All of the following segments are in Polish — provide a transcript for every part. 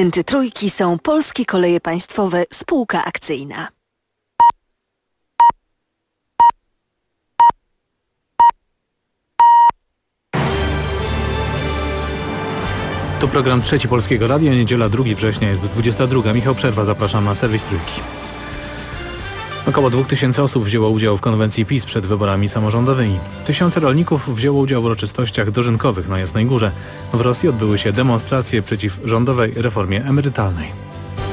Agenty Trójki są Polskie Koleje Państwowe, spółka akcyjna. To program Trzeci Polskiego Radia, niedziela 2 września jest 22. Michał Przerwa, zapraszam na serwis Trójki. Około 2000 osób wzięło udział w konwencji PiS przed wyborami samorządowymi. Tysiące rolników wzięło udział w uroczystościach dożynkowych na Jasnej Górze. W Rosji odbyły się demonstracje przeciw rządowej reformie emerytalnej.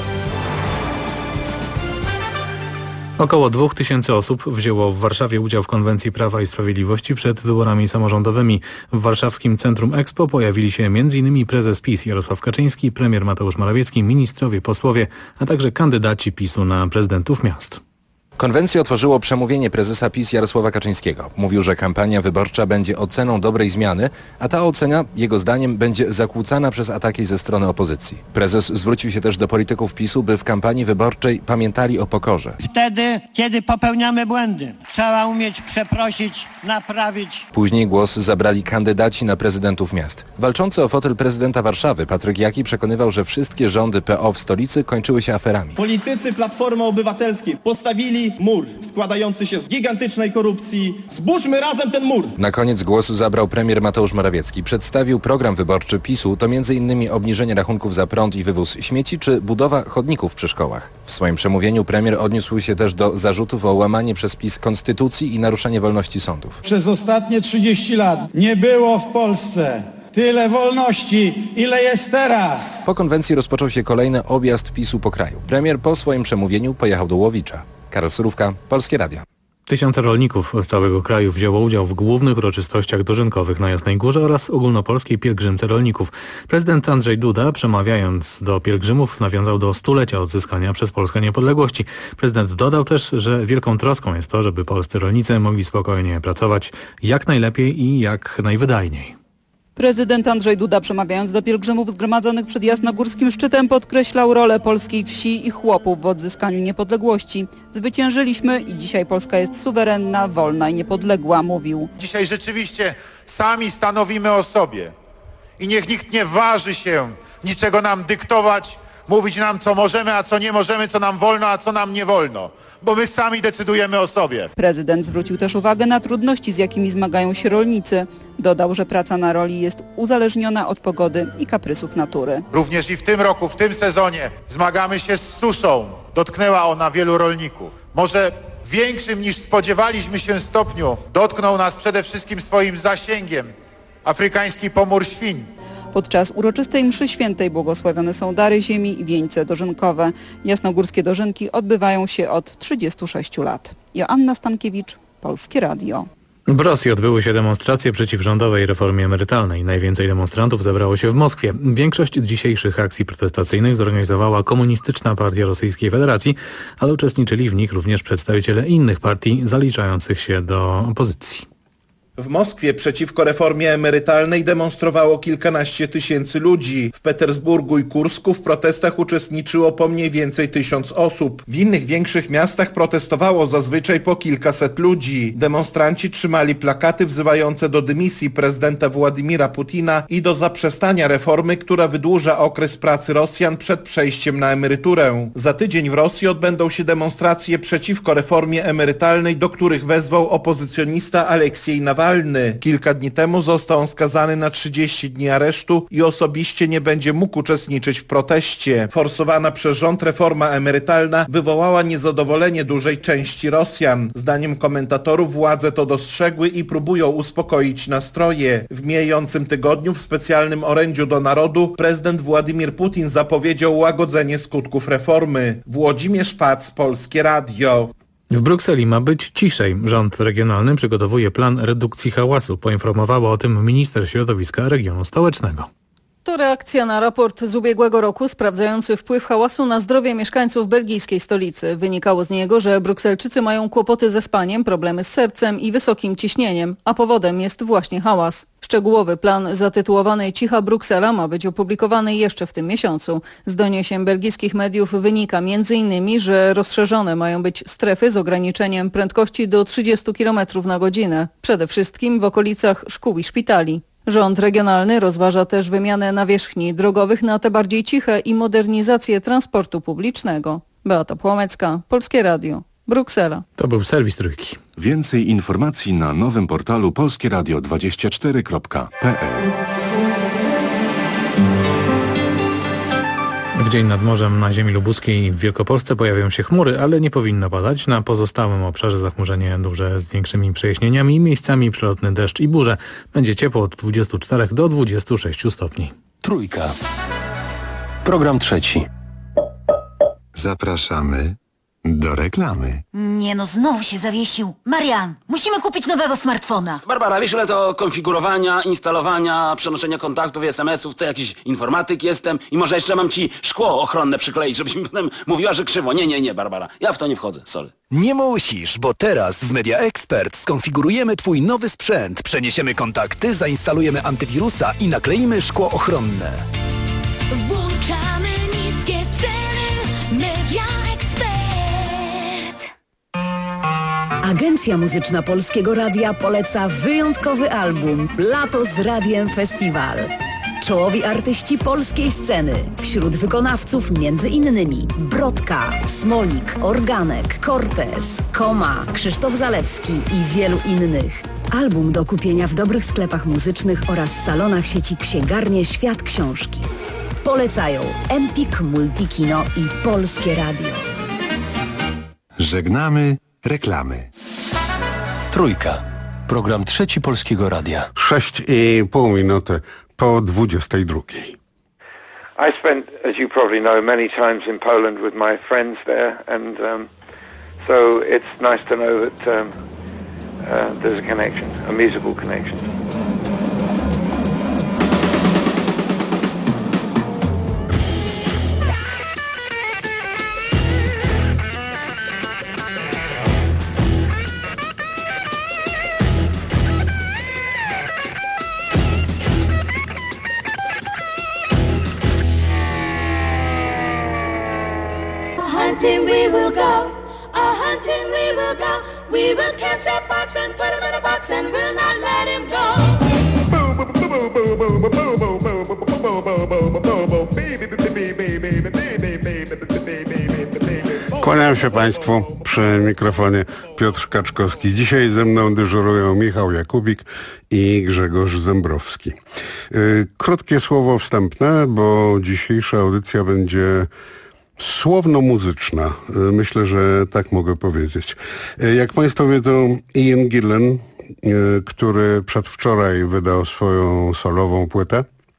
Około 2000 osób wzięło w Warszawie udział w konwencji Prawa i Sprawiedliwości przed wyborami samorządowymi. W warszawskim Centrum Expo pojawili się m.in. prezes PiS Jarosław Kaczyński, premier Mateusz Morawiecki, ministrowie, posłowie, a także kandydaci PiS-u na prezydentów miast. Konwencję otworzyło przemówienie prezesa PiS Jarosława Kaczyńskiego. Mówił, że kampania wyborcza będzie oceną dobrej zmiany, a ta ocena, jego zdaniem, będzie zakłócana przez ataki ze strony opozycji. Prezes zwrócił się też do polityków PiS-u, by w kampanii wyborczej pamiętali o pokorze. Wtedy, kiedy popełniamy błędy, trzeba umieć przeprosić, naprawić. Później głos zabrali kandydaci na prezydentów miast. Walczący o fotel prezydenta Warszawy Patryk Jaki przekonywał, że wszystkie rządy PO w stolicy kończyły się aferami. Politycy Platformy Obywatelskiej postawili mur składający się z gigantycznej korupcji. Zburzmy razem ten mur! Na koniec głosu zabrał premier Mateusz Morawiecki. Przedstawił program wyborczy PiS-u, to m.in. obniżenie rachunków za prąd i wywóz śmieci, czy budowa chodników przy szkołach. W swoim przemówieniu premier odniósł się też do zarzutów o łamanie przez PiS konstytucji i naruszenie wolności sądów. Przez ostatnie 30 lat nie było w Polsce tyle wolności, ile jest teraz. Po konwencji rozpoczął się kolejny objazd PiS-u po kraju. Premier po swoim przemówieniu pojechał do Łowicza. Karol Surówka, Polskie Radio. Tysiące rolników z całego kraju wzięło udział w głównych uroczystościach dożynkowych na Jasnej Górze oraz ogólnopolskiej pielgrzymce rolników. Prezydent Andrzej Duda, przemawiając do pielgrzymów, nawiązał do stulecia odzyskania przez Polskę niepodległości. Prezydent dodał też, że wielką troską jest to, żeby polscy rolnicy mogli spokojnie pracować jak najlepiej i jak najwydajniej. Prezydent Andrzej Duda, przemawiając do pielgrzymów zgromadzonych przed jasnogórskim szczytem, podkreślał rolę polskiej wsi i chłopów w odzyskaniu niepodległości. Zwyciężyliśmy i dzisiaj Polska jest suwerenna, wolna i niepodległa, mówił. Dzisiaj rzeczywiście sami stanowimy o sobie i niech nikt nie waży się niczego nam dyktować, mówić nam, co możemy, a co nie możemy, co nam wolno, a co nam nie wolno, bo my sami decydujemy o sobie. Prezydent zwrócił też uwagę na trudności, z jakimi zmagają się rolnicy. Dodał, że praca na roli jest uzależniona od pogody i kaprysów natury. Również i w tym roku, w tym sezonie zmagamy się z suszą. Dotknęła ona wielu rolników. Może w większym niż spodziewaliśmy się stopniu dotknął nas przede wszystkim swoim zasięgiem afrykański pomór świń. Podczas uroczystej mszy świętej błogosławione są dary ziemi i wieńce dożynkowe. Jasnogórskie dożynki odbywają się od 36 lat. Joanna Stankiewicz, Polskie Radio. W Rosji odbyły się demonstracje przeciw rządowej reformie emerytalnej. Najwięcej demonstrantów zebrało się w Moskwie. Większość dzisiejszych akcji protestacyjnych zorganizowała Komunistyczna Partia Rosyjskiej Federacji, ale uczestniczyli w nich również przedstawiciele innych partii zaliczających się do opozycji. W Moskwie przeciwko reformie emerytalnej demonstrowało kilkanaście tysięcy ludzi. W Petersburgu i Kursku w protestach uczestniczyło po mniej więcej 1000 osób. W innych większych miastach protestowało zazwyczaj po kilkaset ludzi. Demonstranci trzymali plakaty wzywające do dymisji prezydenta Władimira Putina i do zaprzestania reformy, która wydłuża okres pracy Rosjan przed przejściem na emeryturę. Za tydzień w Rosji odbędą się demonstracje przeciwko reformie emerytalnej, do których wezwał opozycjonista Aleksiej Nawalny. Kilka dni temu został on skazany na 30 dni aresztu i osobiście nie będzie mógł uczestniczyć w proteście. Forsowana przez rząd reforma emerytalna wywołała niezadowolenie dużej części Rosjan. Zdaniem komentatorów władze to dostrzegły i próbują uspokoić nastroje. W mijającym tygodniu w specjalnym orędziu do narodu prezydent Władimir Putin zapowiedział łagodzenie skutków reformy. Włodzimierz Pac, Polskie Radio. W Brukseli ma być ciszej. Rząd regionalny przygotowuje plan redukcji hałasu. Poinformowała o tym minister środowiska regionu stołecznego. To reakcja na raport z ubiegłego roku sprawdzający wpływ hałasu na zdrowie mieszkańców belgijskiej stolicy. Wynikało z niego, że Brukselczycy mają kłopoty ze spaniem, problemy z sercem i wysokim ciśnieniem, a powodem jest właśnie hałas. Szczegółowy plan zatytułowany Cicha Bruksela ma być opublikowany jeszcze w tym miesiącu. Z doniesień belgijskich mediów wynika m.in., że rozszerzone mają być strefy z ograniczeniem prędkości do 30 km na godzinę. Przede wszystkim w okolicach szkół i szpitali. Rząd regionalny rozważa też wymianę nawierzchni drogowych na te bardziej ciche i modernizację transportu publicznego. Beata Płomecka, Polskie Radio, Bruksela. To był serwis Trójki. Więcej informacji na nowym portalu polskieradio24.pl. W dzień nad morzem na ziemi lubuskiej i w Wielkopolsce pojawią się chmury, ale nie powinno padać. Na pozostałym obszarze zachmurzenie duże z większymi przejaśnieniami, miejscami przelotny deszcz i burze. Będzie ciepło od 24 do 26 stopni. Trójka. Program trzeci. Zapraszamy do reklamy. Nie no, znowu się zawiesił. Marian, musimy kupić nowego smartfona. Barbara, wiesz ile to konfigurowania, instalowania, przenoszenia kontaktów i SMS-ów, co jakiś informatyk jestem i może jeszcze mam ci szkło ochronne przykleić, żebyś mi potem mówiła, że krzywo. Nie, Barbara, ja w to nie wchodzę, sorry. Nie musisz, bo teraz w Media Expert skonfigurujemy twój nowy sprzęt, przeniesiemy kontakty, zainstalujemy antywirusa i nakleimy szkło ochronne. Włączamy niskie ceny. Media Expert. Agencja Muzyczna Polskiego Radia poleca wyjątkowy album Lato z Radiem Festiwal. Czołowi artyści polskiej sceny. Wśród wykonawców m.in. Brodka, Smolik, Organek, Cortez, Koma, Krzysztof Zalewski i wielu innych. Album do kupienia w dobrych sklepach muzycznych oraz salonach sieci Księgarnie Świat Książki. Polecają Empik, Multikino i Polskie Radio. Żegnamy reklamy. Trójka. Program trzeci Polskiego Radia. 6,5 minuty po 22. I spent, as you probably know, many times in Poland with my friends there, and so it's nice to know that there's a connection, a musical connection. Hunting we will go, hunting we will go. We will catch a fox and put him in a box and we'll not let him go. Kłaniam się Państwu, przy mikrofonie Piotr Kaczkowski. Dzisiaj ze mną dyżurują Michał Jakubik i Grzegorz Zembrowski. Krótkie słowo wstępne, bo dzisiejsza audycja będzie słowno-muzyczna. Myślę, że tak mogę powiedzieć. Jak Państwo wiedzą, Ian Gillan, który przedwczoraj wydał swoją solową płytę,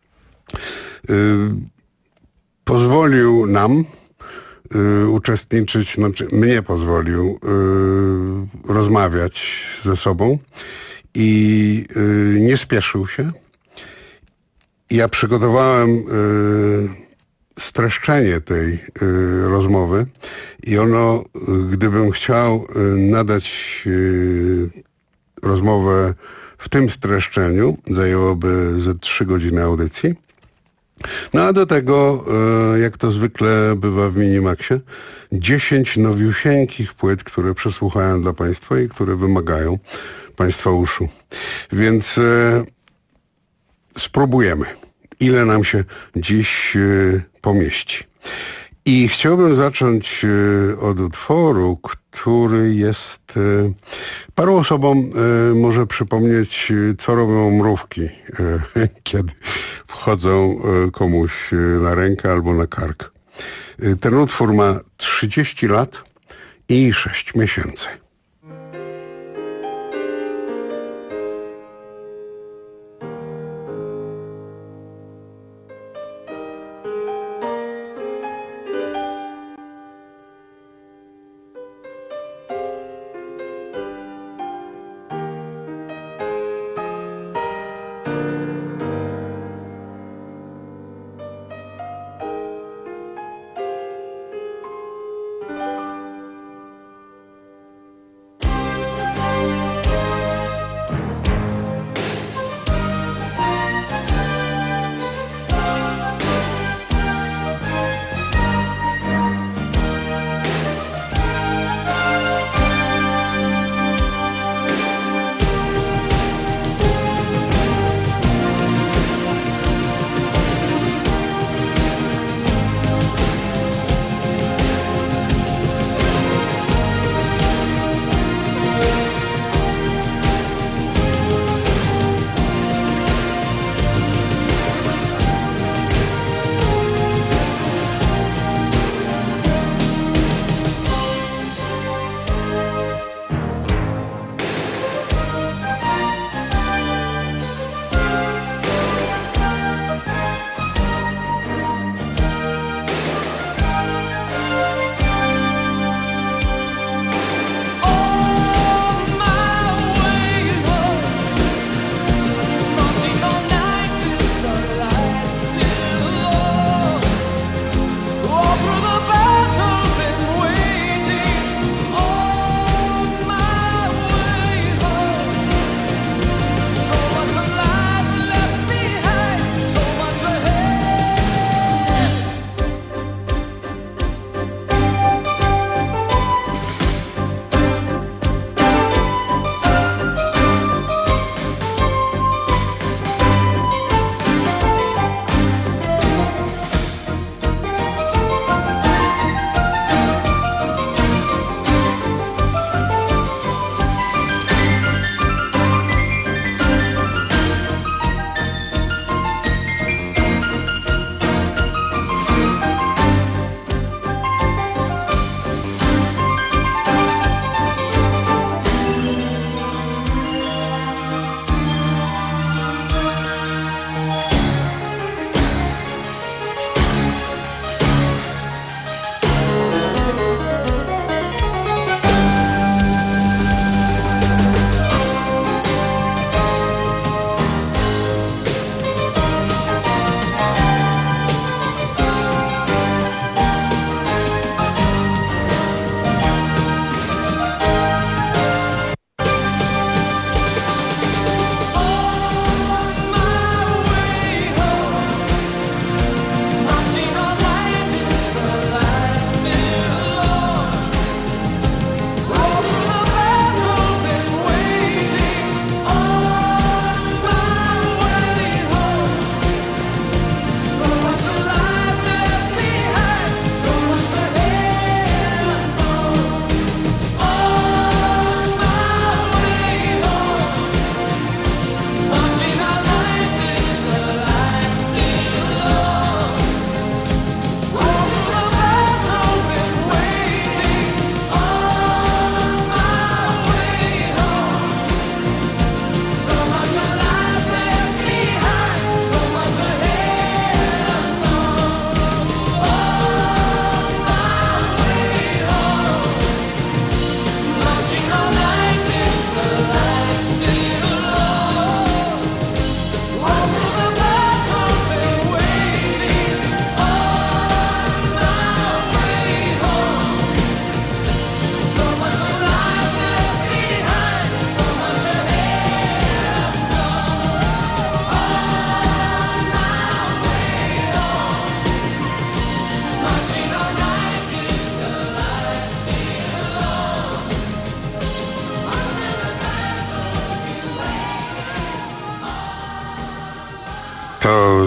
pozwolił nam uczestniczyć, znaczy mnie pozwolił rozmawiać ze sobą i nie spieszył się. Ja przygotowałem streszczenie tej rozmowy i ono, gdybym chciał nadać rozmowę w tym streszczeniu, zajęłoby ze 3 godziny audycji. No a do tego, jak to zwykle bywa w Minimaxie, 10 nowiusieńkich płyt, które przesłuchałem dla Państwa i które wymagają Państwa uszu. Więc spróbujemy, ile nam się dziś pomieści. I chciałbym zacząć od utworu, który jest paru osobom może przypomnieć, co robią mrówki, kiedy wchodzą komuś na rękę albo na kark. Ten utwór ma 30 lat i 6 miesięcy.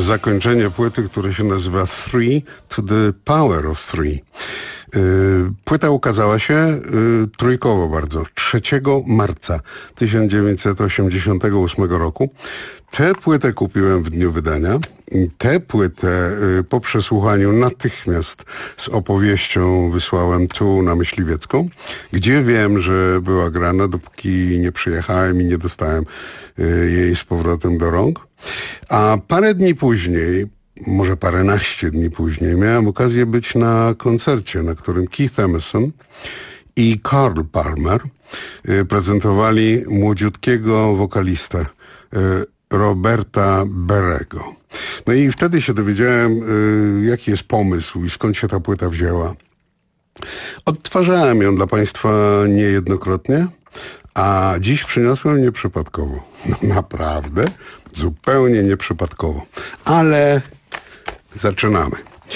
zakończenie płyty, które się nazywa Three to the Power of Three. Płyta ukazała się trójkowo bardzo, 3 marca 1988 roku. Tę płytę kupiłem w dniu wydania. Tę płytę po przesłuchaniu natychmiast z opowieścią wysłałem tu na Myśliwiecką, gdzie wiem, że była grana, dopóki nie przyjechałem i nie dostałem jej z powrotem do rąk. A parę dni później, może paręnaście dni później, miałem okazję być na koncercie, na którym Keith Emerson i Carl Palmer prezentowali młodziutkiego wokalistę Roberta Berego. No i wtedy się dowiedziałem, jaki jest pomysł i skąd się ta płyta wzięła. Odtwarzałem ją dla Państwa niejednokrotnie, a dziś przyniosłem nieprzypadkowo. No naprawdę, zupełnie nieprzypadkowo. Ale zaczynamy.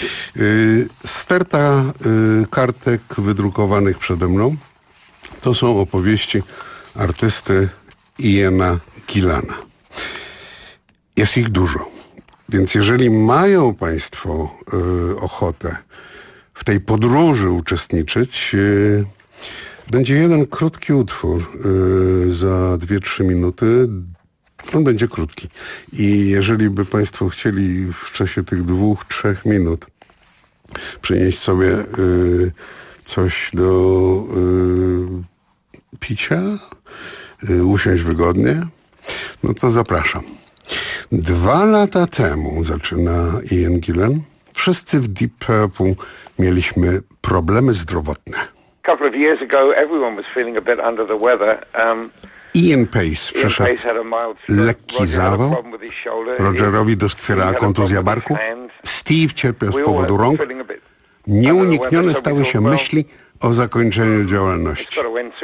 Sterta kartek wydrukowanych przede mną to są opowieści artysty Iana Gillana. Jest ich dużo, więc jeżeli mają Państwo ochotę w tej podróży uczestniczyć, będzie jeden krótki utwór za 2-3 minuty. On będzie krótki. I jeżeli by Państwo chcieli w czasie tych 2-3 minut przynieść sobie coś do picia, usiąść wygodnie, no to zapraszam. 2 lata temu, zaczyna Ian Gillan, wszyscy w Deep Purple mieliśmy problemy zdrowotne. A couple of years ago, everyone was feeling a bit under the weather. Ian Pace przeszedł lekki zawał, Rogerowi doskwierała kontuzja barku, Steve cierpiał z powodu rąk. Nieuniknione stały się myśli o zakończeniu działalności.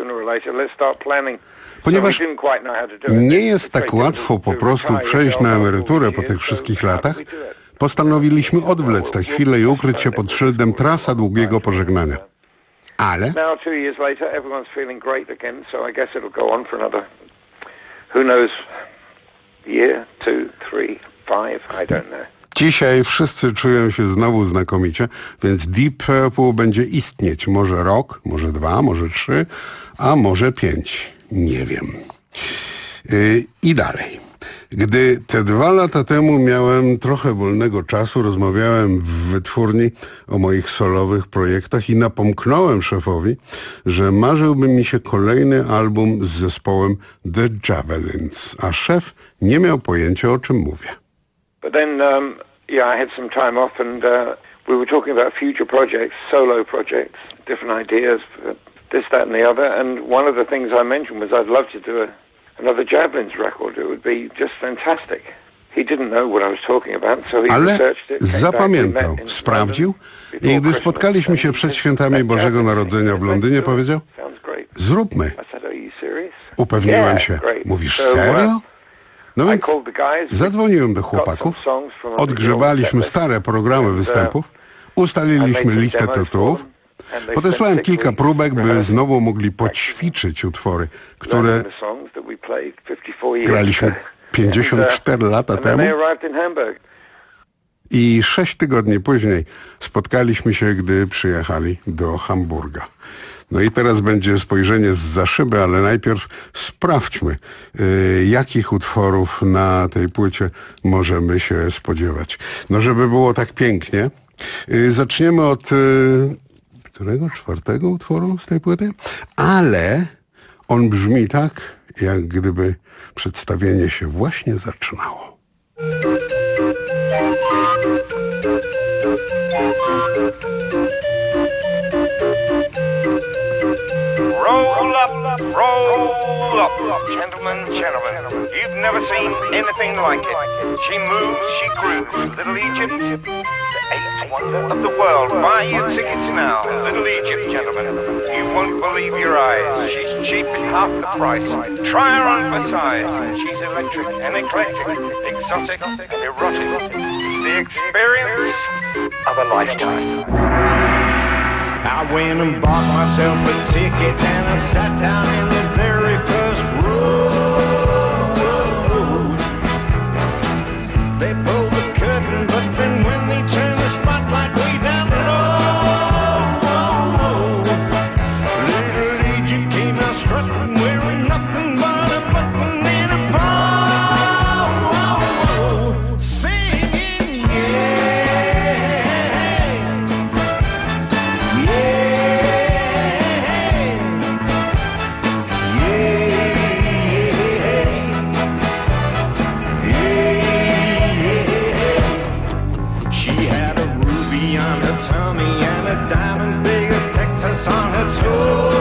Ponieważ nie jest tak łatwo po prostu przejść na emeryturę po tych wszystkich latach, postanowiliśmy odwlec tę chwilę i ukryć się pod szyldem Trasa Długiego Pożegnania. Ale Now 2 years later, everyone's feeling great again, so I guess it'll go on for another, who knows, year, 2, 3, 5, I don't know. dzisiaj wszyscy czują się znowu znakomicie, więc Deep Purple będzie istnieć może rok, może 2, może 3, a może 5. Nie wiem. I dalej. Gdy te 2 lata temu miałem trochę wolnego czasu, rozmawiałem w wytwórni o moich solowych projektach i napomknąłem szefowi, że marzyłby mi się kolejny album z zespołem The Javelins, a szef nie miał pojęcia, o czym mówię. But then, I had some time off and we were talking about future projects, solo projects, different ideas, this, that and the other, and one of the things I mentioned was I'd love to do another Javelins record. It would be just fantastic. He didn't know what I was talking about, so he researched it. Zapamiętał, sprawdził i gdy spotkaliśmy się przed świętami Bożego Narodzenia w Londynie, powiedział: zróbmy. Upewniłem się. Mówisz serio? No więc zadzwoniłem do chłopaków, odgrzebaliśmy stare programy występów, ustaliliśmy listę tytułów, podesłałem kilka próbek, by znowu mogli poćwiczyć utwory, które graliśmy 54 lata temu. I 6 tygodni później spotkaliśmy się, gdy przyjechali do Hamburga. No i teraz będzie spojrzenie zza szyby, ale najpierw sprawdźmy, jakich utworów na tej płycie możemy się spodziewać. No, żeby było tak pięknie, zaczniemy od którego? 4. utworu z tej płyty? Ale on brzmi tak, jak gdyby przedstawienie się właśnie zaczynało. Roll up, gentlemen, you've never seen anything like it. She moves, she grooves, Little Egypt, the 8th wonder of the world. Buy your tickets now, Little Egypt, gentlemen. You won't believe your eyes. She's cheap at half the price. Try her on for size. She's electric and eclectic, exotic and erotic. The experience of a lifetime. I went and bought myself a ticket and I sat down in the very first row. They pulled the curtain her tummy and a diamond big as Texas on her toe.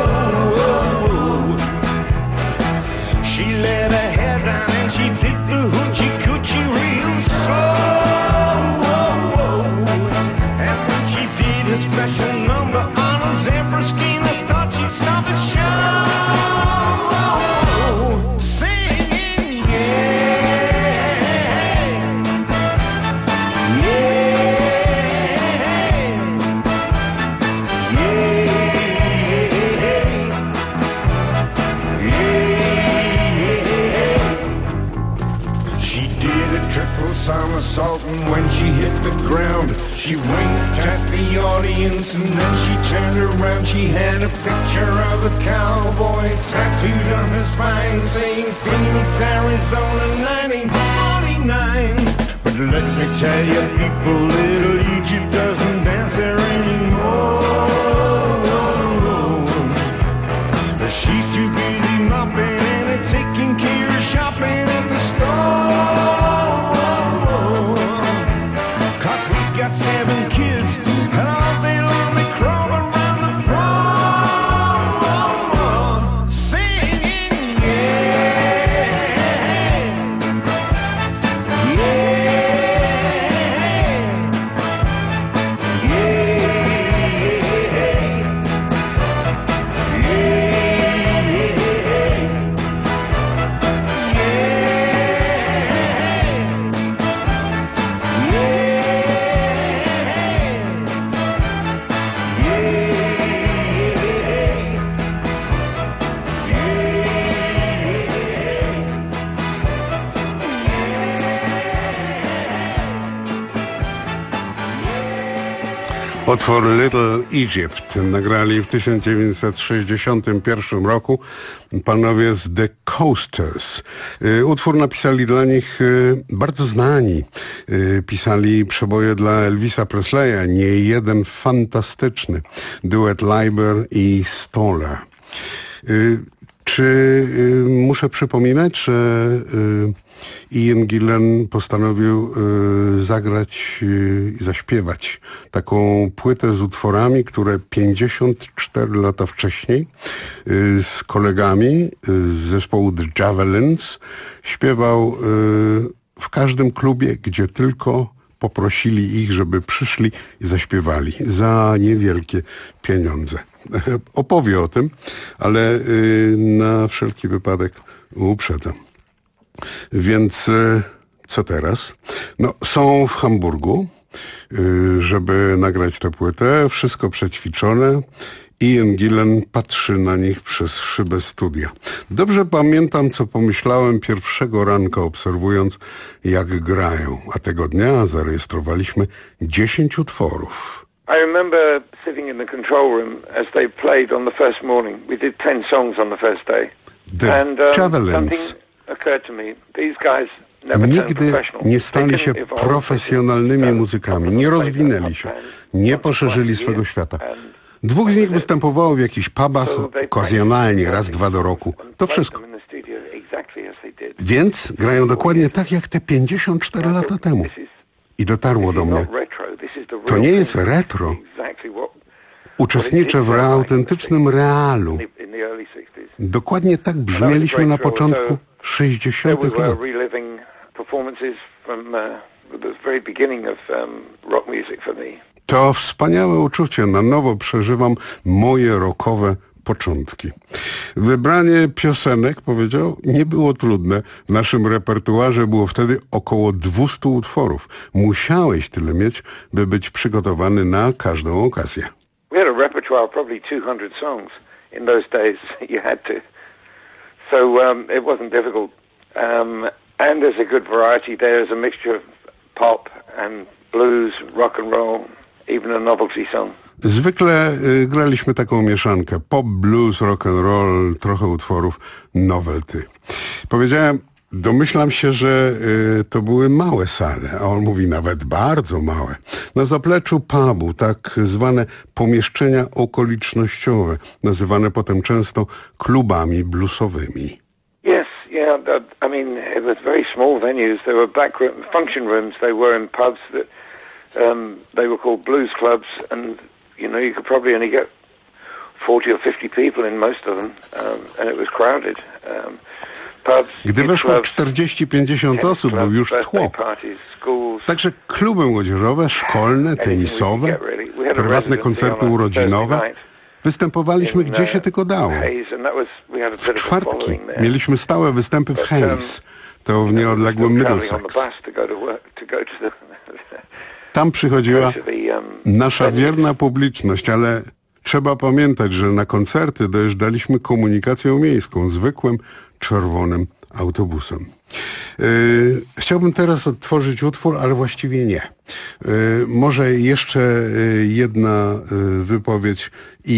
She let her hair down and she did the hoochie coochie real slow. And when she did a special number on a zebra skin, I thought she'd stop the show. Singing, somersault, and when she hit the ground, she winked at the audience, and then she turned around. She had a picture of a cowboy tattooed on her spine, saying Phoenix, Arizona, 1949. But let me tell you, people, little Egypt doesn't dance there anymore. She's too busy mopping and taking care of shopping at the store. Got 7 kids, and all day long they crawl around the floor, singing, Utwór Little Egypt nagrali w 1961 roku panowie z The Coasters. Utwór napisali dla nich bardzo znani. Pisali przeboje dla Elvisa Presleya, nie jeden fantastyczny. Duet Leiber i Stoller. Czy muszę przypominać, że Ian Gillan postanowił zagrać i zaśpiewać taką płytę z utworami, które 54 lata wcześniej z kolegami z zespołu The Javelins śpiewał w każdym klubie, gdzie tylko poprosili ich, żeby przyszli i zaśpiewali za niewielkie pieniądze. Opowie o tym, ale na wszelki wypadek uprzedzam. Więc co teraz? No, są w Hamburgu, żeby nagrać tę płytę. Wszystko przećwiczone. Ian Gillan patrzy na nich przez szybę studia. Dobrze pamiętam, co pomyślałem pierwszego ranka, obserwując, jak grają. A tego dnia zarejestrowaliśmy 10 utworów. I remember sitting in the control room as they played on the first morning. We did 10 songs on the first day. The And Javelins. something occurred to me. These guys never turned Nigdy professional. nie stali They się can evolve. profesjonalnymi muzykami, nie rozwinęli się, nie poszerzyli swego świata. 2 z nich występowało w jakichś pubach okazjonalnie, raz, 2 do roku. To wszystko. Więc grają dokładnie tak, jak te 54 lata temu. I dotarło do mnie. To nie jest retro. Uczestniczę w autentycznym realu. Dokładnie tak brzmieliśmy na początku 60. lat. To wspaniałe uczucie. Na nowo przeżywam moje rockowe początki. Wybranie piosenek, powiedział, nie było trudne. W naszym repertuarze było wtedy około 200 utworów. Musiałeś tyle mieć, by być przygotowany na każdą okazję. We had a repertoire of probably 200 songs in those days. You had to. So it wasn't difficult. And there's a good variety. There's a mixture of pop and blues, rock and roll, even a novelty song. Zwykle graliśmy taką mieszankę. Pop, blues, rock and roll, trochę utworów novelty. Powiedziałem, domyślam się, że to były małe sale, a on mówi nawet bardzo małe. Na zapleczu pubu, tak zwane pomieszczenia okolicznościowe, nazywane potem często klubami bluesowymi. Yes, yeah. I mean, it was very small venues. There were back function rooms. They were in pubs that They were called blues clubs, and you could probably only get 40 or 50 people in most of them, and it was crowded. Pubs, Gdy weszło 40-50 osób, był już tłok. Także kluby młodzieżowe, szkolne, tenisowe, prywatne koncerty urodzinowe. Występowaliśmy gdzie się tylko dało. W czwartki mieliśmy stałe występy w Hayes, to w nieodległym Middlesex. Tam przychodziła nasza wierna publiczność, ale trzeba pamiętać, że na koncerty dojeżdżaliśmy komunikacją miejską, zwykłym czerwonym autobusem. Chciałbym teraz odtworzyć utwór, ale właściwie nie. Może jeszcze jedna wypowiedź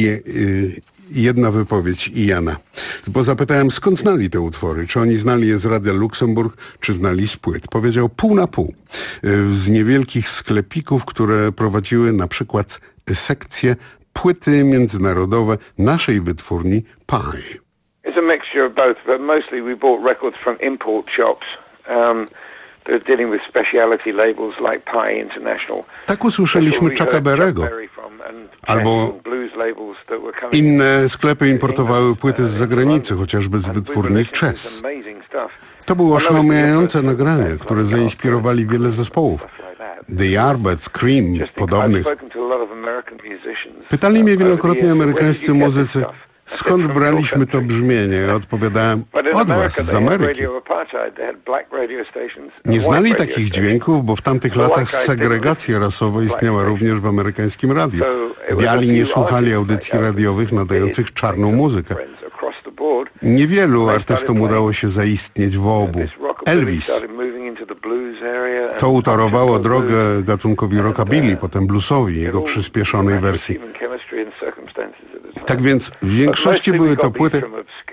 i Jana. Bo zapytałem, skąd znali te utwory. Czy oni znali je z Radia Luksemburg, czy znali z płyt. Powiedział pół na pół. Z niewielkich sklepików, które prowadziły na przykład sekcje płyty międzynarodowe naszej wytwórni Pye. It's a mixture of both, but mostly we bought records from import shops. They're dealing with speciality labels like Pye International. Tak usłyszeliśmy Chucka Berry'ego. Albo inne sklepy importowały płyty z zagranicy, chociażby z wytwórni Chess. To było oszałamiające nagranie, które zainspirowali wiele zespołów. The Yardbirds, Cream, podobnych. Pytali mnie wielokrotnie amerykańscy muzycy, skąd braliśmy to brzmienie? Ja odpowiadałem, od was, z Ameryki. Nie znali takich dźwięków, bo w tamtych latach segregacja rasowa istniała również w amerykańskim radiu. Biali nie słuchali audycji radiowych nadających czarną muzykę. Niewielu artystom udało się zaistnieć w obu. Elvis. To utorowało drogę gatunkowi rockabilly, potem bluesowi, jego przyspieszonej wersji. Tak więc w większości były to płyty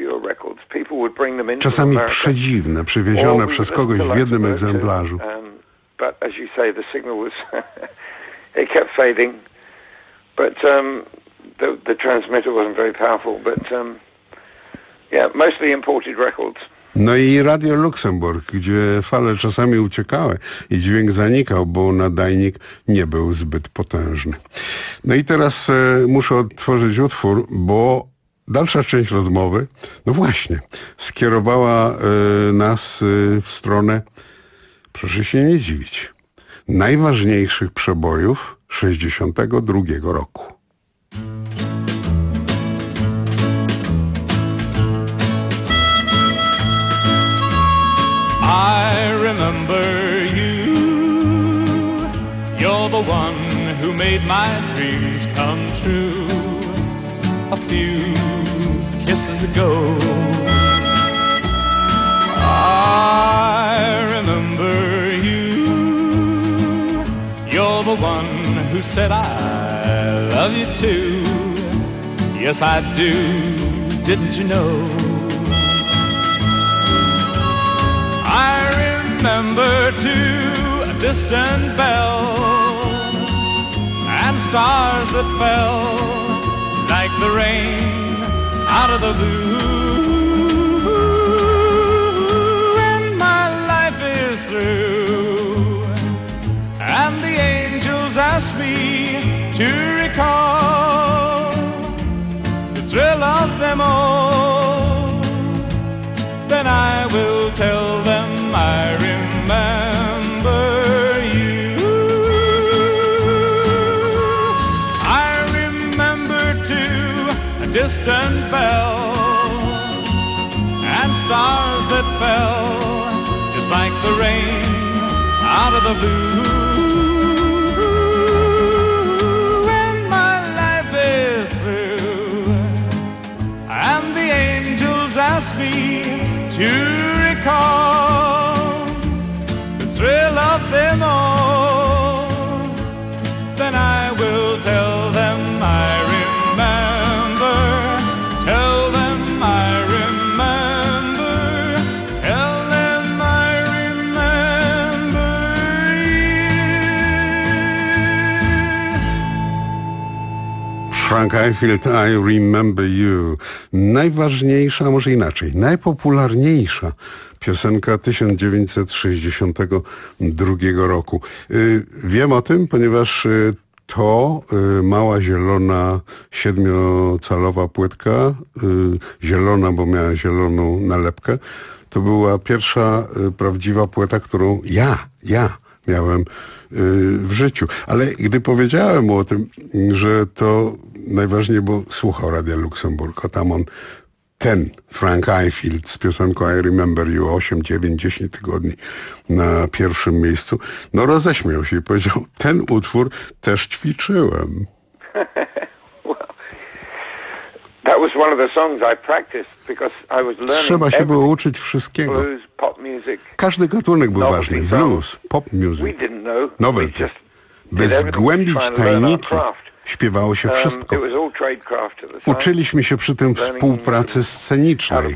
czasami przedziwne, przywiezione przez kogoś w jednym egzemplarzu. No i Radio Luksemburg, gdzie fale czasami uciekały i dźwięk zanikał, bo nadajnik nie był zbyt potężny. No i teraz muszę odtworzyć utwór, bo dalsza część rozmowy, no właśnie, skierowała nas w stronę, proszę się nie dziwić, najważniejszych przebojów 1962 roku. I remember you. You're the one who made my dreams come true. A few kisses ago. I remember you. You're the one who said I love you too. Yes, I do. Didn't you know? I remember too a distant bell and stars that fell like the rain out of the blue. And my life is through, and the angels ask me to recall the thrill of them all. Then I will tell them I remember you. I remember too a distant bell and stars that fell just like the rain out of the blue. When my life is through and the angels ask me to recall the thrill of them all, then I will tell them I remember, tell them I remember, tell them I remember you. Frank Ifield, I Remember You. Najważniejsza, a może inaczej, najpopularniejsza piosenka 1962 roku. Wiem o tym, ponieważ to mała zielona 7-calowa płytka, zielona, bo miała zieloną nalepkę. To była pierwsza prawdziwa płyta, którą ja miałem w życiu. Ale gdy powiedziałem o tym, że to najważniej, bo słuchał Radia Luksemburg, a tam on, ten Frank Ifield z piosenką I Remember You 8, 9, 10 tygodni na pierwszym miejscu, no roześmiał się i powiedział, ten utwór też ćwiczyłem. That was one of the songs I practiced because I was learning. Trzeba się było uczyć wszystkiego. Blues, pop music. Każdy gatunek był ważny. Blues, pop music, novelty. By zgłębić tajniki śpiewało się wszystko. Uczyliśmy się przy tym współpracy scenicznej.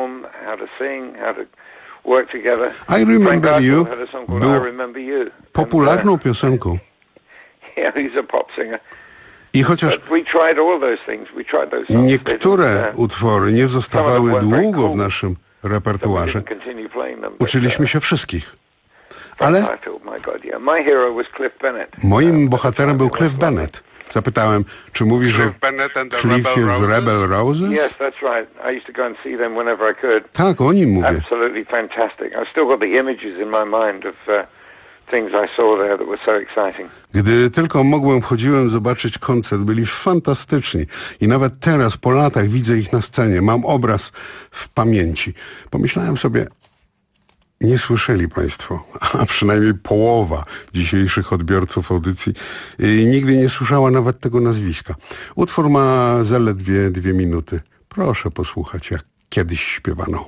I Remember You był popularną piosenką. I chociaż niektóre utwory nie zostawały długo w naszym repertuarze, uczyliśmy się wszystkich. Ale moim bohaterem był Cliff Bennett. Zapytałem, czy mówisz, że Cliff jest z Rebel Roses? Tak, o nim mówię. Gdy tylko mogłem, chodziłem zobaczyć koncert. Byli fantastyczni. I nawet teraz, po latach, widzę ich na scenie. Mam obraz w pamięci. Pomyślałem sobie, nie słyszeli Państwo, a przynajmniej połowa dzisiejszych odbiorców audycji nigdy nie słyszała nawet tego nazwiska. Utwór ma zaledwie 2 minuty. Proszę posłuchać, jak kiedyś śpiewano.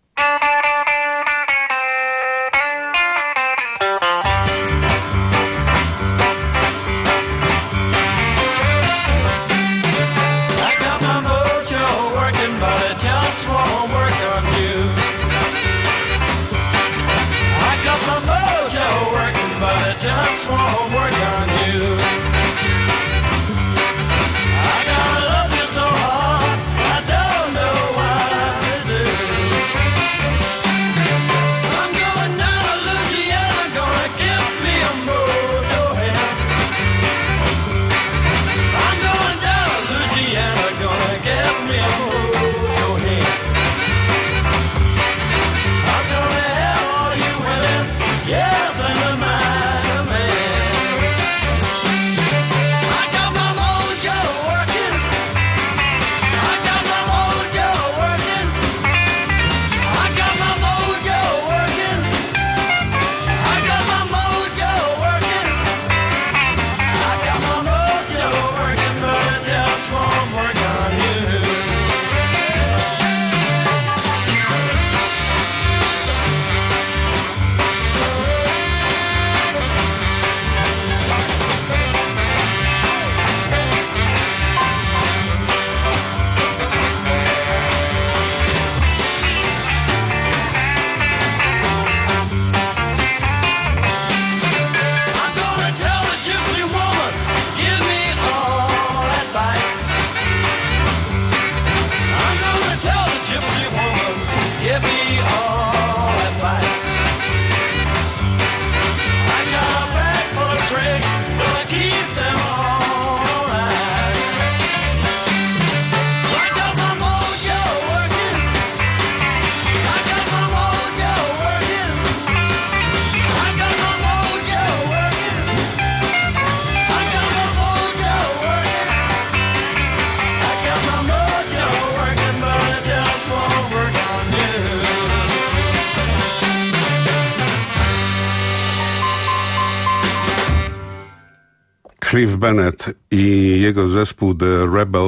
Cliff Bennett i jego zespół The Rebel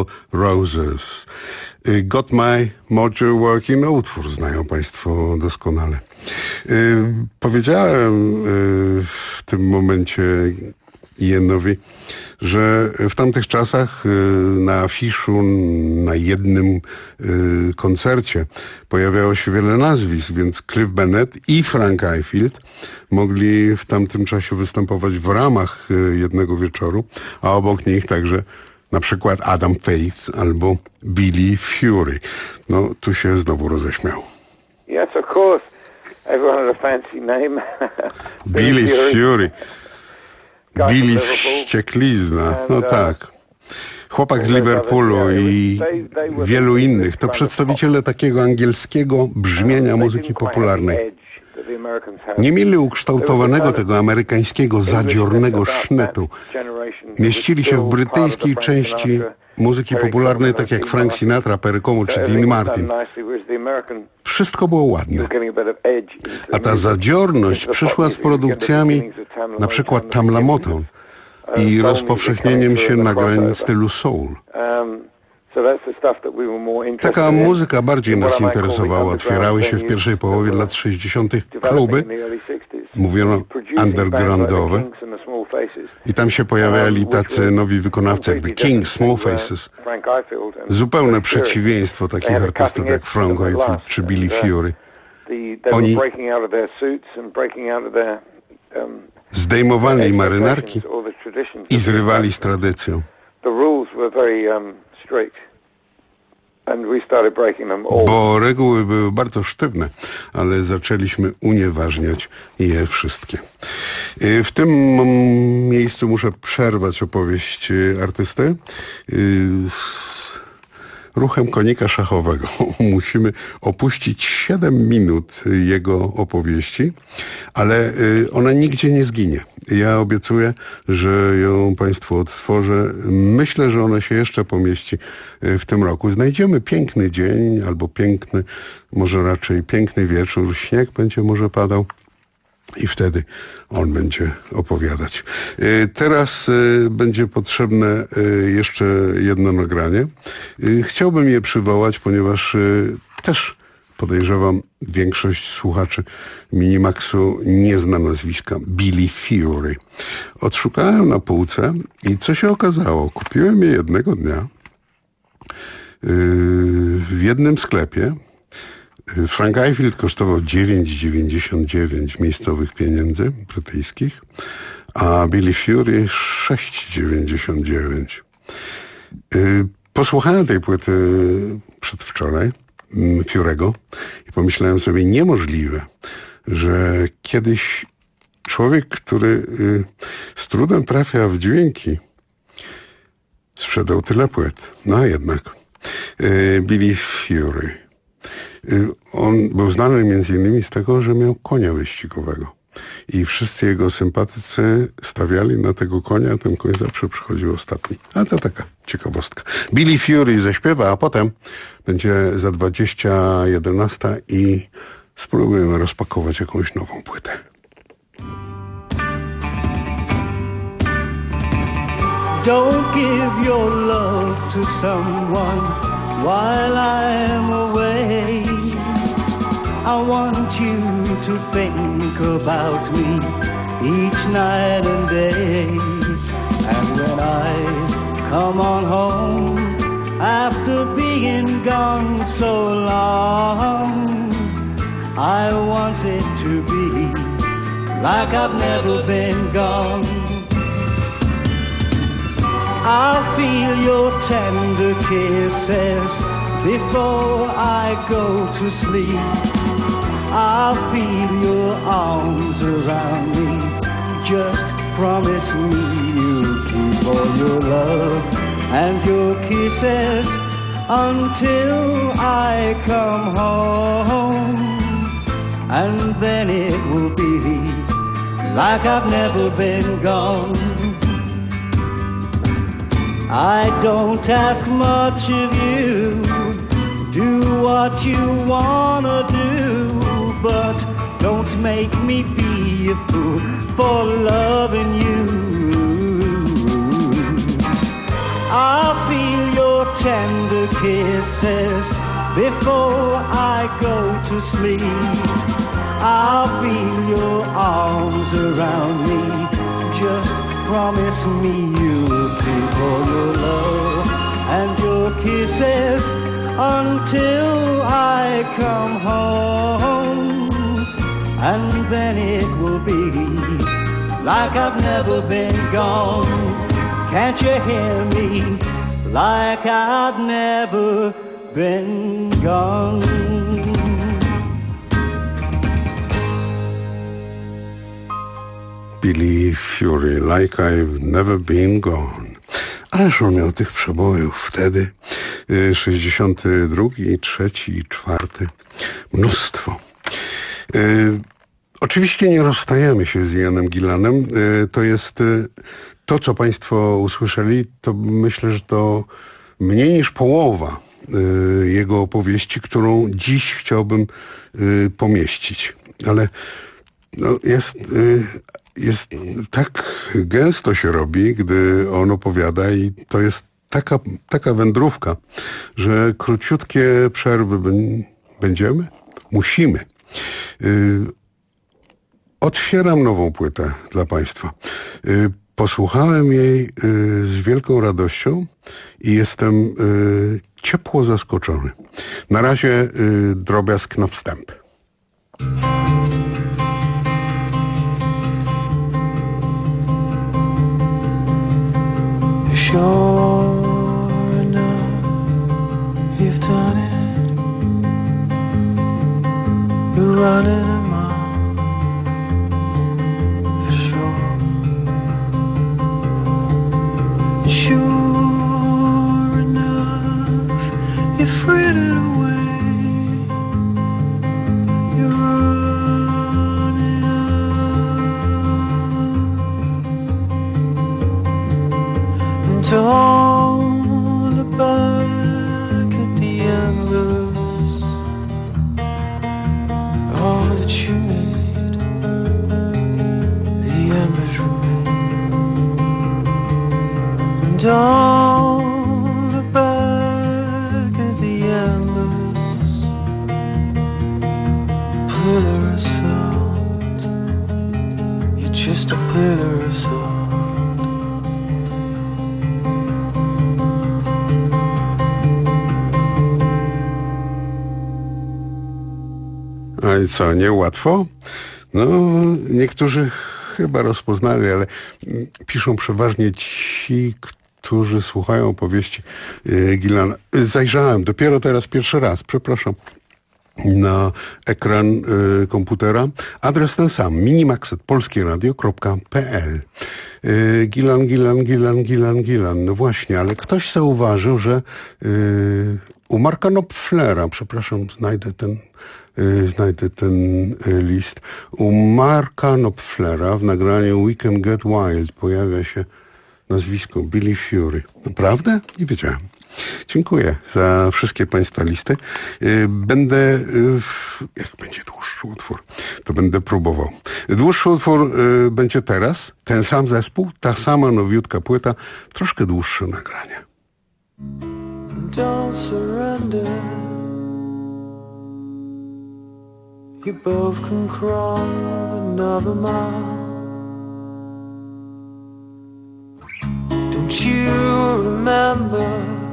Roses. Got My Mojo Working, no utwór znają Państwo doskonale. Powiedziałem w tym momencie Ianowi, że w tamtych czasach na afiszu, na jednym koncercie pojawiało się wiele nazwisk, więc Cliff Bennett i Frank Ifield mogli w tamtym czasie występować w ramach jednego wieczoru, a obok nich także Na przykład Adam Faith albo Billy Fury. No, tu się znowu roześmiał. Yes, of course. Everyone had a fancy name. Billy Fury. Billy Wścieklizna. No tak. Chłopak z Liverpoolu i wielu innych to przedstawiciele takiego angielskiego brzmienia muzyki popularnej. Nie mieli ukształtowanego tego amerykańskiego zadziornego sznetu. Mieścili się w brytyjskiej części muzyki popularnej, tak jak Frank Sinatra, Perry Como czy Dean Martin. Wszystko było ładne. A ta zadziorność przyszła z produkcjami na przykład Tamla Motown i rozpowszechnieniem się nagrań w stylu soul. Taka muzyka bardziej nas interesowała. Otwierały się w pierwszej połowie lat 60. kluby, mówiono undergroundowe, i tam się pojawiali tacy nowi wykonawcy jak The Kings, Small Faces. Zupełne przeciwieństwo takich artystów jak Frank Ifield czy Billy Fury. Oni zdejmowali marynarki i zrywali z tradycją. Bo reguły były bardzo sztywne, ale zaczęliśmy unieważniać je wszystkie. W tym miejscu muszę przerwać opowieść artysty z ruchem konika szachowego. Musimy opuścić 7 minut jego opowieści, ale ona nigdzie nie zginie. Ja obiecuję, że ją Państwu odtworzę. Myślę, że ona się jeszcze pomieści w tym roku. Znajdziemy piękny dzień albo piękny, może raczej piękny wieczór. Śnieg będzie może padał i wtedy on będzie opowiadać. Teraz będzie potrzebne jeszcze jedno nagranie. Chciałbym je przywołać, ponieważ też podejrzewam, większość słuchaczy Minimaxu nie zna nazwiska Billy Fury. Odszukałem na półce i co się okazało? Kupiłem je jednego dnia w jednym sklepie. Frank Ifield kosztował 9,99 miejscowych pieniędzy brytyjskich, a Billy Fury 6,99. Posłuchałem tej płyty przedwczoraj, Fury'ego, i pomyślałem sobie, niemożliwe, że kiedyś człowiek, który z trudem trafia w dźwięki, sprzedał tyle płyt. No a jednak Billy Fury. On był znany między innymi z tego, że miał konia wyścigowego. I wszyscy jego sympatycy stawiali na tego konia, a ten koń zawsze przychodził ostatni. A to taka ciekawostka. Billy Fury zaśpiewa, a potem będzie za 20:11 i spróbujemy rozpakować jakąś nową płytę. Don't give your love to someone while I'm away. I want you to think about me each night and day. And when I come on home after being gone so long, I want it to be like I've never been gone. I'll feel your tender kisses before I go to sleep. I'll feel your arms around me. Just promise me you'll keep all your love and your kisses until I come home. And then it will be like I've never been gone. I don't ask much of you. Do what you wanna do, but don't make me be a fool for loving you. I'll feel your tender kisses before I go to sleep. I'll feel your arms around me. Just promise me you'll keep all your love and your kisses until I come home. And then it will be like I've never been gone. Can't you hear me like I'd never been gone. Billy Fury, Like I've Never Been Gone. Ależ on miał tych przebojów wtedy. 62, 3 i 4. Mnóstwo. Oczywiście nie rozstajemy się z Ianem Gillanem. To jest to, co państwo usłyszeli, to myślę, że to mniej niż połowa jego opowieści, którą dziś chciałbym pomieścić. Ale no, jest tak gęsto się robi, gdy on opowiada i to jest taka wędrówka, że króciutkie przerwy musimy. Otwieram nową płytę dla państwa. Posłuchałem jej z wielką radością i jestem ciepło zaskoczony. Na razie drobiazg na wstęp. Sure enough, you've done it. You're running a mile, for sure. Sure enough, you've frittered away. You're running out. And all the back at the embers, all that you need, the embers remain. And all the back at the embers, pillar of salt, you're just a pillar of salt. No i co, niełatwo? No, niektórzy chyba rozpoznali, ale piszą przeważnie ci, którzy słuchają opowieści Gillana. Zajrzałem dopiero teraz pierwszy raz, przepraszam, na ekran komputera. Adres ten sam, minimaxet.polskieradio.pl. Gillan. No właśnie, ale ktoś zauważył, że u Marka Knopflera, przepraszam, znajdę ten list. U Marka Knopflera w nagraniu We Can Get Wild pojawia się nazwisko Billy Fury. Naprawdę? Nie wiedziałem. Dziękuję za wszystkie państwa listy. Będę, jak będzie dłuższy utwór, to będę próbował. Dłuższy utwór będzie teraz, ten sam zespół, ta sama nowiutka płyta, troszkę dłuższe nagranie. Don't surrender. You both can crawl another mile. Don't you remember?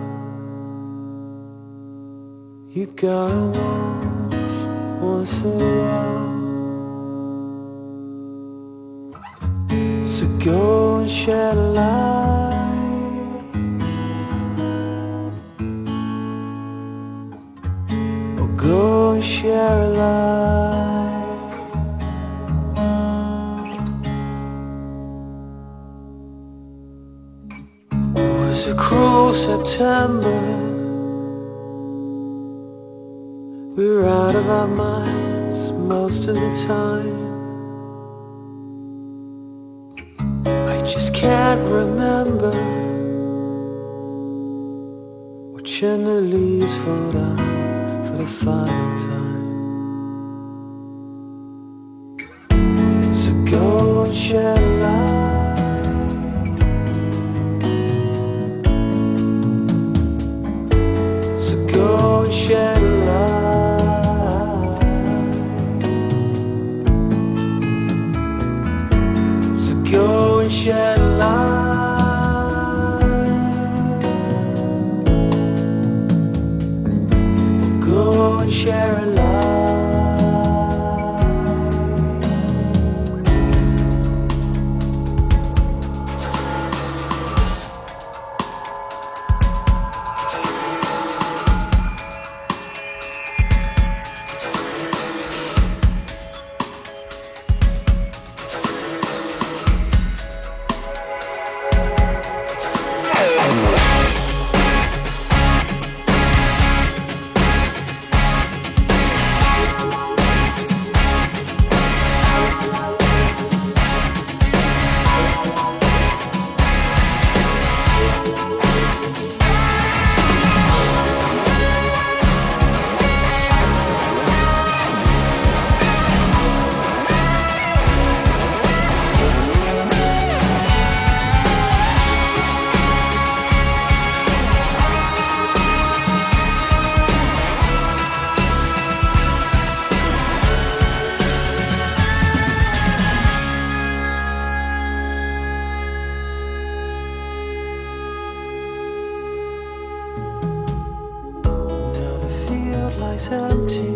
You gotta once in a while. So go and shed a light, or go and share a light. It was a cruel September. We were out of our minds most of the time. I just can't remember watching the leaves fall down for the final time. So go and shed a light. So go and shed a light. Go and shed a light. Go and share a light. lies empty.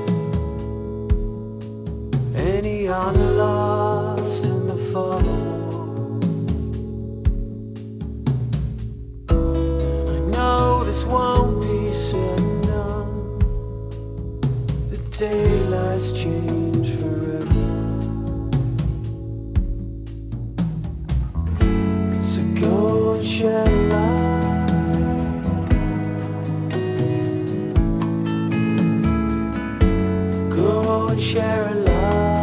Any honor lost in the fog of war. And I know this won't be said and done. The daylight's change forever. So go and shed light. Share a life.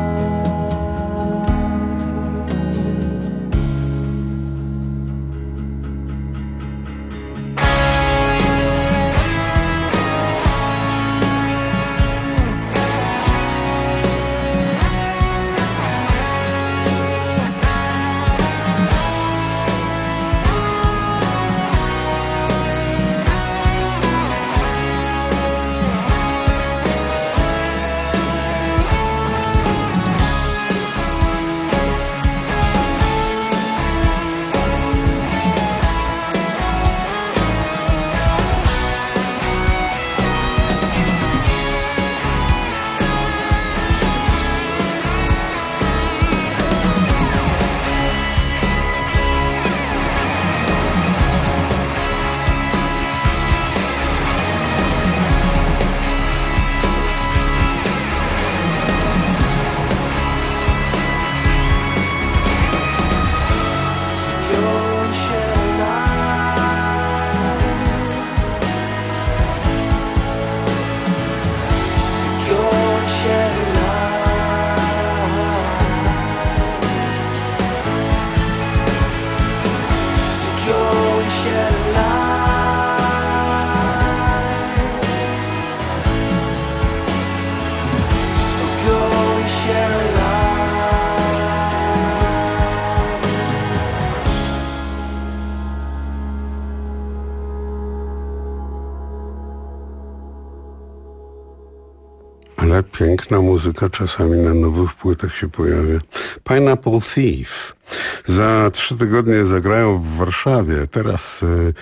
Ale piękna muzyka czasami na nowych płytach się pojawia. Pineapple Thief. Za 3 tygodnie zagrają w Warszawie. Teraz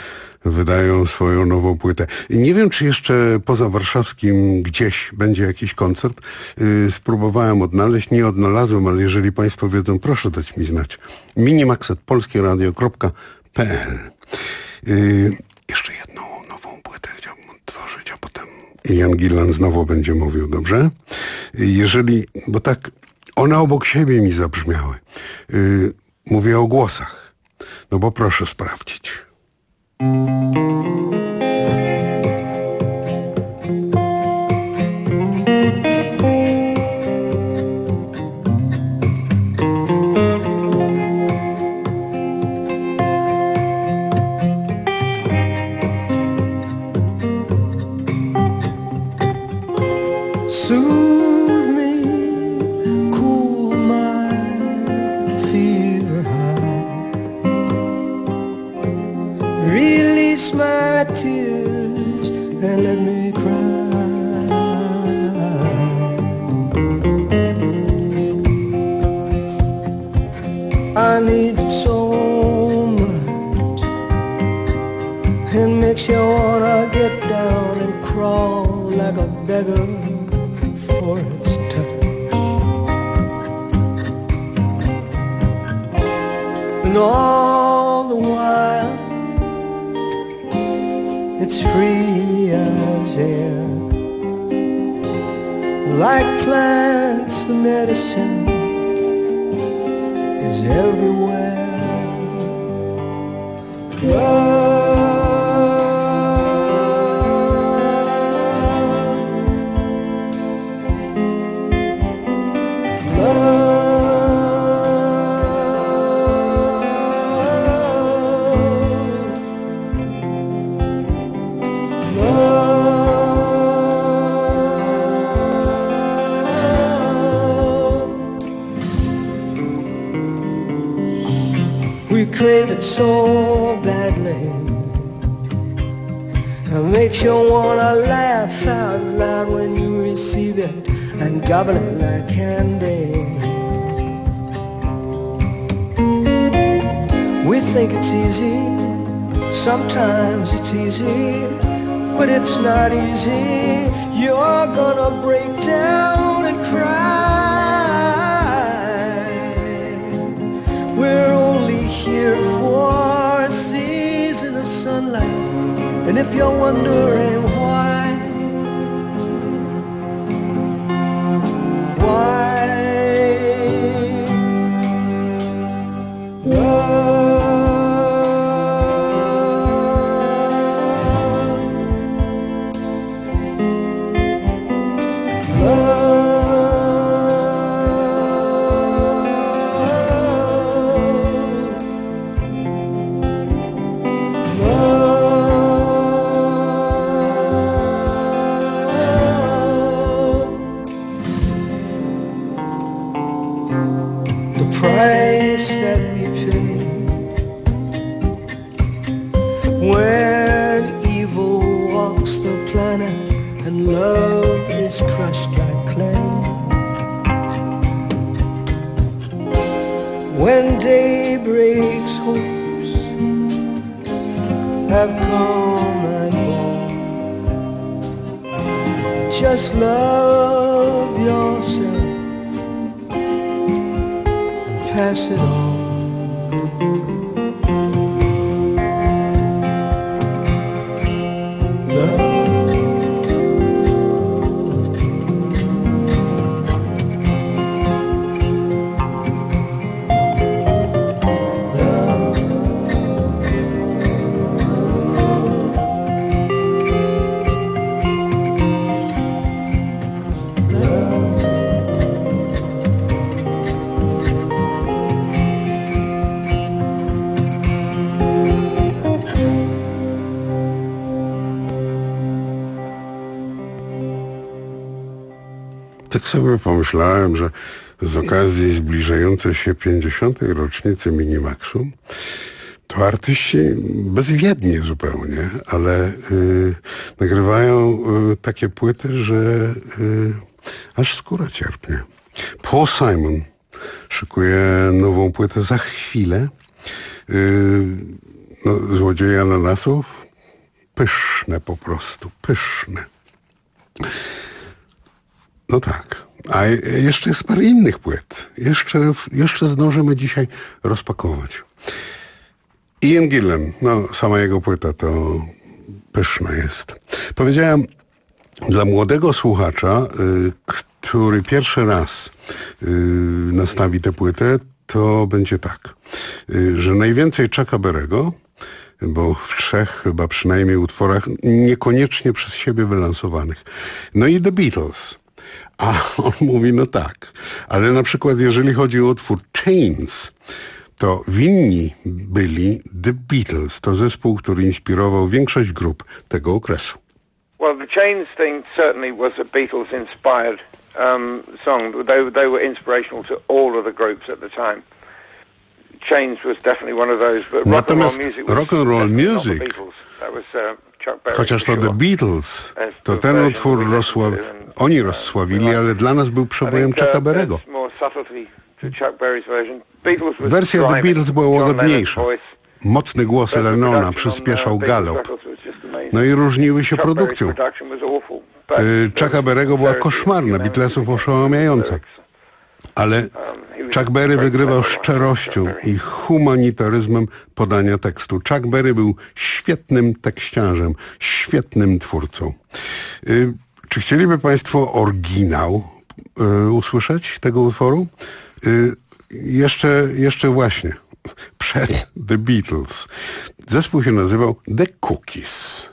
wydają swoją nową płytę. Nie wiem, czy jeszcze poza warszawskim gdzieś będzie jakiś koncert. Spróbowałem odnaleźć, nie odnalazłem, ale jeżeli Państwo wiedzą, proszę dać mi znać. minimax@polskieradio.pl. Jeszcze jedną nową płytę chciałbym odtworzyć, a potem Jan Gillan znowu będzie mówił, dobrze? Jeżeli, bo tak one obok siebie mi zabrzmiały. Mówię o głosach. No bo proszę sprawdzić. Soothe me, cool my fever high. Release my tears and let me cry. I need it so much. It makes you wanna get down and crawl like a beggar for its touch. And all the while it's free as air. Like plants, the medicine is everywhere. We crave it so badly. It makes you wanna laugh out loud when you receive it and gobble it like candy. We think it's easy, sometimes it's easy, but it's not easy. you're gonna break down and cry. We're only here for a season of sunlight, and if you're wondering why, price that we pay when evil walks the planet and love is crushed like clay. When day breaks, hopes have come and gone. Just love yourself, pass it on. Tak sobie pomyślałem, że z okazji zbliżającej się 50. rocznicy Minimaxu to artyści bezwiednie zupełnie, ale nagrywają takie płyty, że aż skóra cierpnie. Paul Simon szykuje nową płytę za chwilę. Złodzieje ananasów? Pyszne po prostu, pyszne. No tak. A jeszcze jest parę innych płyt. Jeszcze zdążymy dzisiaj rozpakować. Ian Gillan, sama jego płyta to pyszna jest. Powiedziałem dla młodego słuchacza, który pierwszy raz nastawi tę płytę, to będzie tak, że najwięcej Chucka Berry'ego, bo w 3 chyba przynajmniej utworach niekoniecznie przez siebie wylansowanych. No i The Beatles. A on mówi, no tak, ale na przykład jeżeli chodzi o utwór Chains, to winni byli The Beatles. To zespół, który inspirował większość grup tego okresu. Well, the Chains thing certainly was a Beatles-inspired song. They were inspirational to all of the groups at the time. Chains was definitely one of those. But Natomiast rock and roll music, chociaż to The Beatles, to ten utwór oni rozsławili, ale dla nas był przebojem Chucka Berry'ego. Wersja The Beatles była łagodniejsza. Mocny głos Lennona przyspieszał galop. No i różniły się produkcją. Chucka Berry'ego była koszmarna, Beatlesów oszałamiająca. Ale Chuck Berry wygrywał szczerością i humanitaryzmem podania tekstu. Chuck Berry był świetnym tekściarzem, świetnym twórcą. Czy chcieliby Państwo oryginał usłyszeć tego utworu? Jeszcze właśnie, przed The Beatles. Zespół się nazywał The Cookies.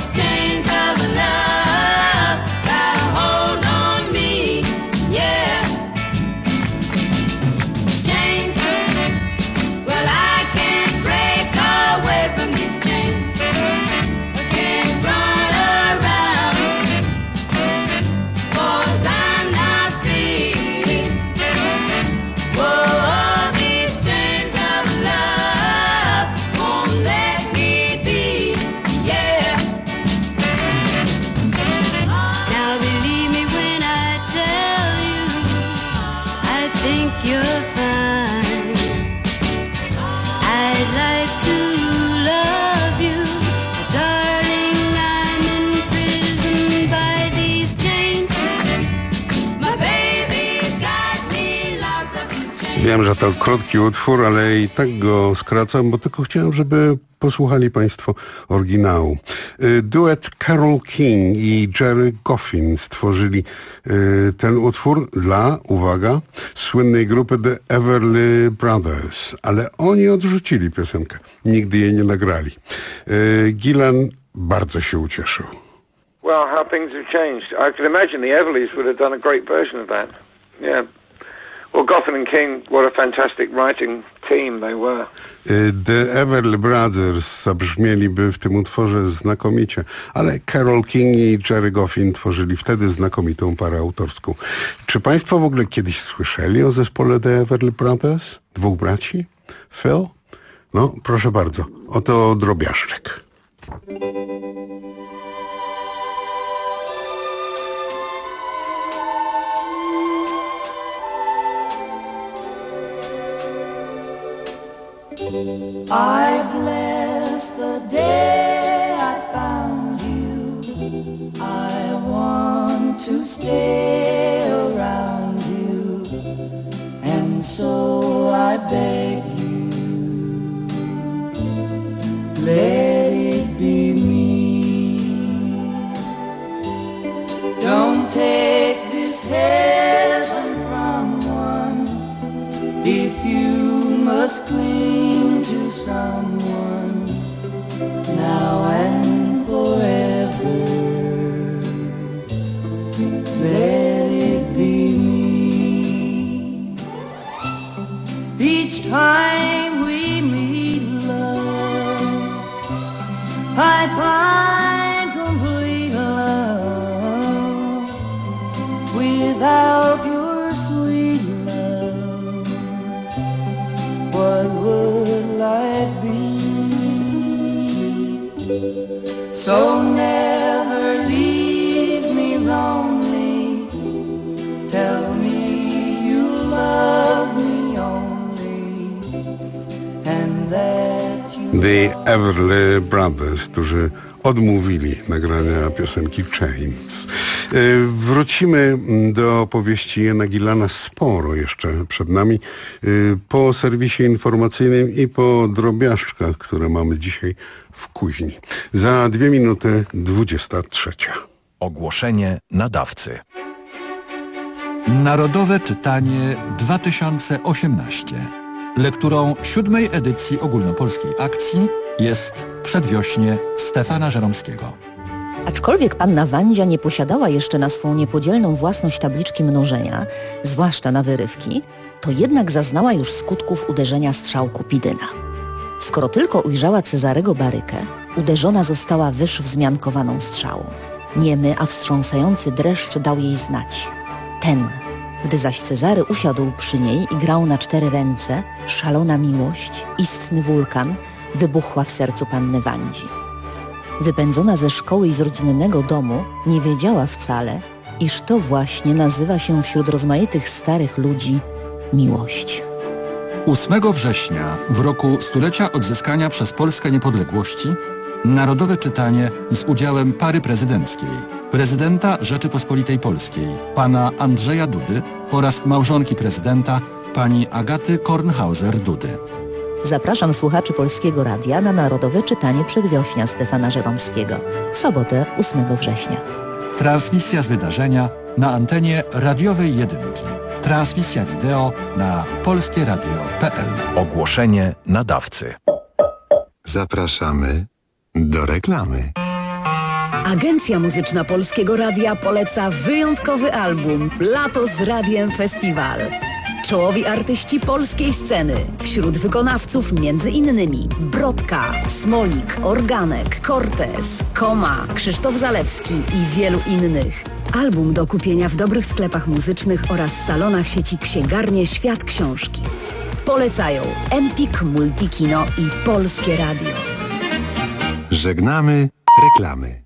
Yeah. you're fine. I'd like to love you, but darling, I'm in prison by these chains. My baby's got me locked up in chains. Wiem, że to krótki utwór, ale i tak go skracam, bo tylko chciałem, żeby posłuchali państwo oryginału. Duet Carole King i Jerry Goffin stworzyli ten utwór dla, uwaga, słynnej grupy The Everly Brothers, ale oni odrzucili piosenkę. Nigdy jej nie nagrali. Gillan bardzo się ucieszył. Well, how things have changed. I could imagine the Everlys would have done a great version of that. Yeah. Well, Goffin and King, what a fantastic writing team they were. The Everly Brothers zabrzmieliby w tym utworze znakomicie, ale Carole King i Jerry Goffin tworzyli wtedy znakomitą parę autorską. Czy państwo w ogóle kiedyś słyszeli o zespole The Everly Brothers? Dwóch braci? Phil? No, proszę bardzo, oto drobiażdżek. I bless the day I found you. I want to stay around you, and so I beg you, let it be me. Don't take this heaven from one if you must cling to someone now and forever. Let it be me. Each time we meet, love, I find complete love without your sweet love. What would life be? So never leave me lonely. Tell me you love me only, and that you The Everly Brothers, którzy odmówili nagrania piosenki Chains. Wrócimy do opowieści Iana Gillana sporo jeszcze przed nami po serwisie informacyjnym i po drobiażdżkach, które mamy dzisiaj w kuźni. Za 2 minuty 23. Ogłoszenie nadawcy. Narodowe Czytanie 2018. Lekturą 7. edycji ogólnopolskiej akcji jest Przedwiośnie Stefana Żeromskiego. Aczkolwiek panna Wandzia nie posiadała jeszcze na swą niepodzielną własność tabliczki mnożenia, zwłaszcza na wyrywki, to jednak zaznała już skutków uderzenia strzał Kupidyna. Skoro tylko ujrzała Cezarego Barykę, uderzona została wyż wzmiankowaną strzałą. Niemy, a wstrząsający dreszcz dał jej znać. Ten. Gdy zaś Cezary usiadł przy niej i grał na 4 ręce, szalona miłość, istny wulkan, wybuchła w sercu panny Wandzi. Wypędzona ze szkoły i z rodzinnego domu, nie wiedziała wcale, iż to właśnie nazywa się wśród rozmaitych starych ludzi miłość. 8 września, w roku stulecia odzyskania przez Polskę niepodległości, Narodowe Czytanie z udziałem pary prezydenckiej, prezydenta Rzeczypospolitej Polskiej, pana Andrzeja Dudy oraz małżonki prezydenta, pani Agaty Kornhauser-Dudy. Zapraszam słuchaczy Polskiego Radia na Narodowe Czytanie Przedwiośnia Stefana Żeromskiego w sobotę 8 września. Transmisja z wydarzenia na antenie radiowej Jedynki. Transmisja wideo na polskieradio.pl. Ogłoszenie nadawcy. Zapraszamy do reklamy. Agencja Muzyczna Polskiego Radia poleca wyjątkowy album Lato z Radiem Festiwal. Czołowi artyści polskiej sceny. Wśród wykonawców m.in. Brodka, Smolik, Organek, Cortez, Koma, Krzysztof Zalewski i wielu innych. Album do kupienia w dobrych sklepach muzycznych oraz salonach sieci Księgarnie Świat Książki. Polecają Empik, Multikino i Polskie Radio. Żegnamy reklamy.